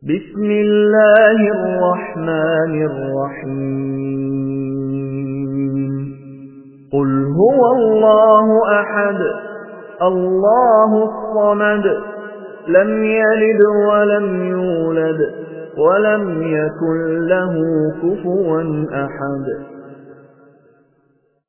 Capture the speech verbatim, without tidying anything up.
بسم الله الرحمن الرحيم قل هو الله أحد الله الصمد لم يلد ولم يولد ولم يكن له كفوا أحد